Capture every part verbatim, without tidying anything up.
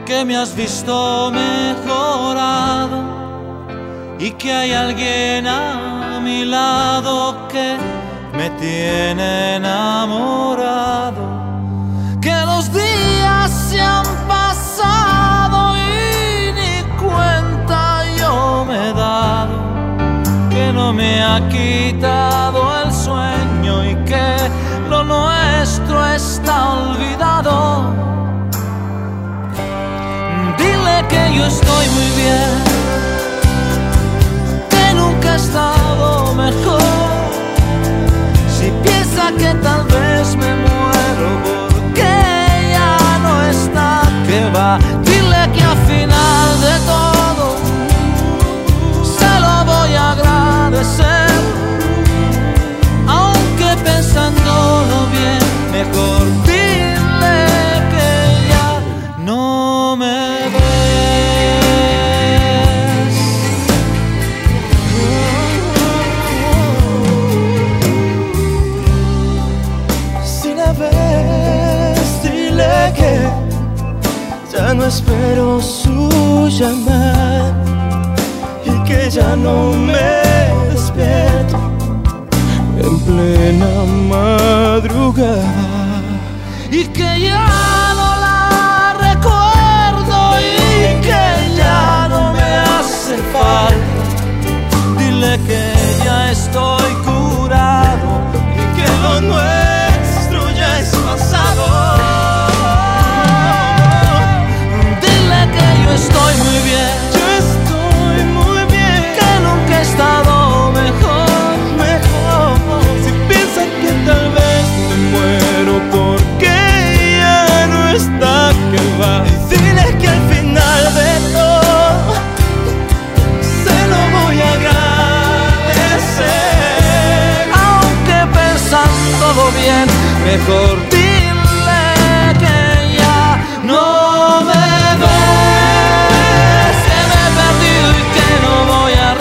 que me has visto mejorado y que hay alguien a mi lado que me tiene enamorado, que los días se han pasado y ni cuenta yo me he dado, que no me ha quitado el sueño y que lo nuestro está olvidado. Dile que yo estoy muy bien, que nunca he estado mejor. Si piensa que tal vez me muero porque ya no está, que va. Dile que al final de todo se lo voy a agradecer, aunque pensándolo bien, mejor dile que ya no me ves. Si la ves, dile que ya no espero su llamada y que ya no me despierto en plena madrugada, y que ya no la recuerdo y que ya no me hace falta. Dile que ya estoy curado y que lo nuestro ya es pasado. Dile que yo estoy muy bien, yo estoy muy bien, que nunca he estado mejor, mejor. Si piensa que tal vez me muero porque ya no está, que va. Dile que al final de todo se lo voy a agradecer, aunque pensándolo bien, mejor dile que ya no me ves, que me he perdido y que no voy a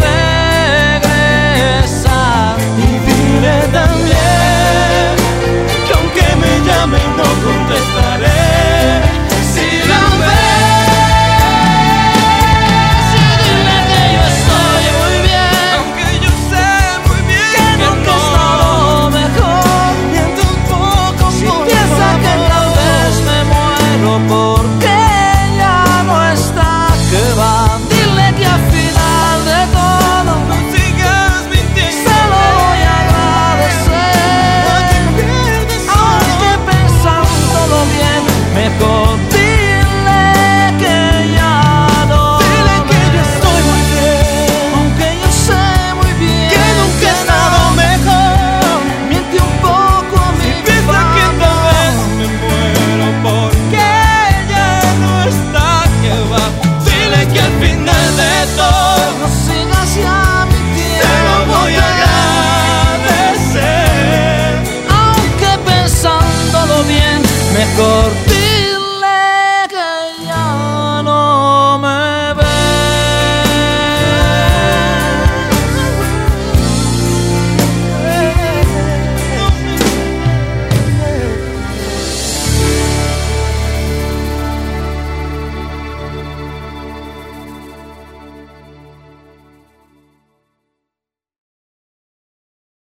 regresar. y dile también que aunque me llame no contestaré. Si la ves, y dile que yo estoy muy bien, Aunque yo sé muy bien que nunca he estado mejor. miento un poco Si por piensa que favor. tal vez me muero porque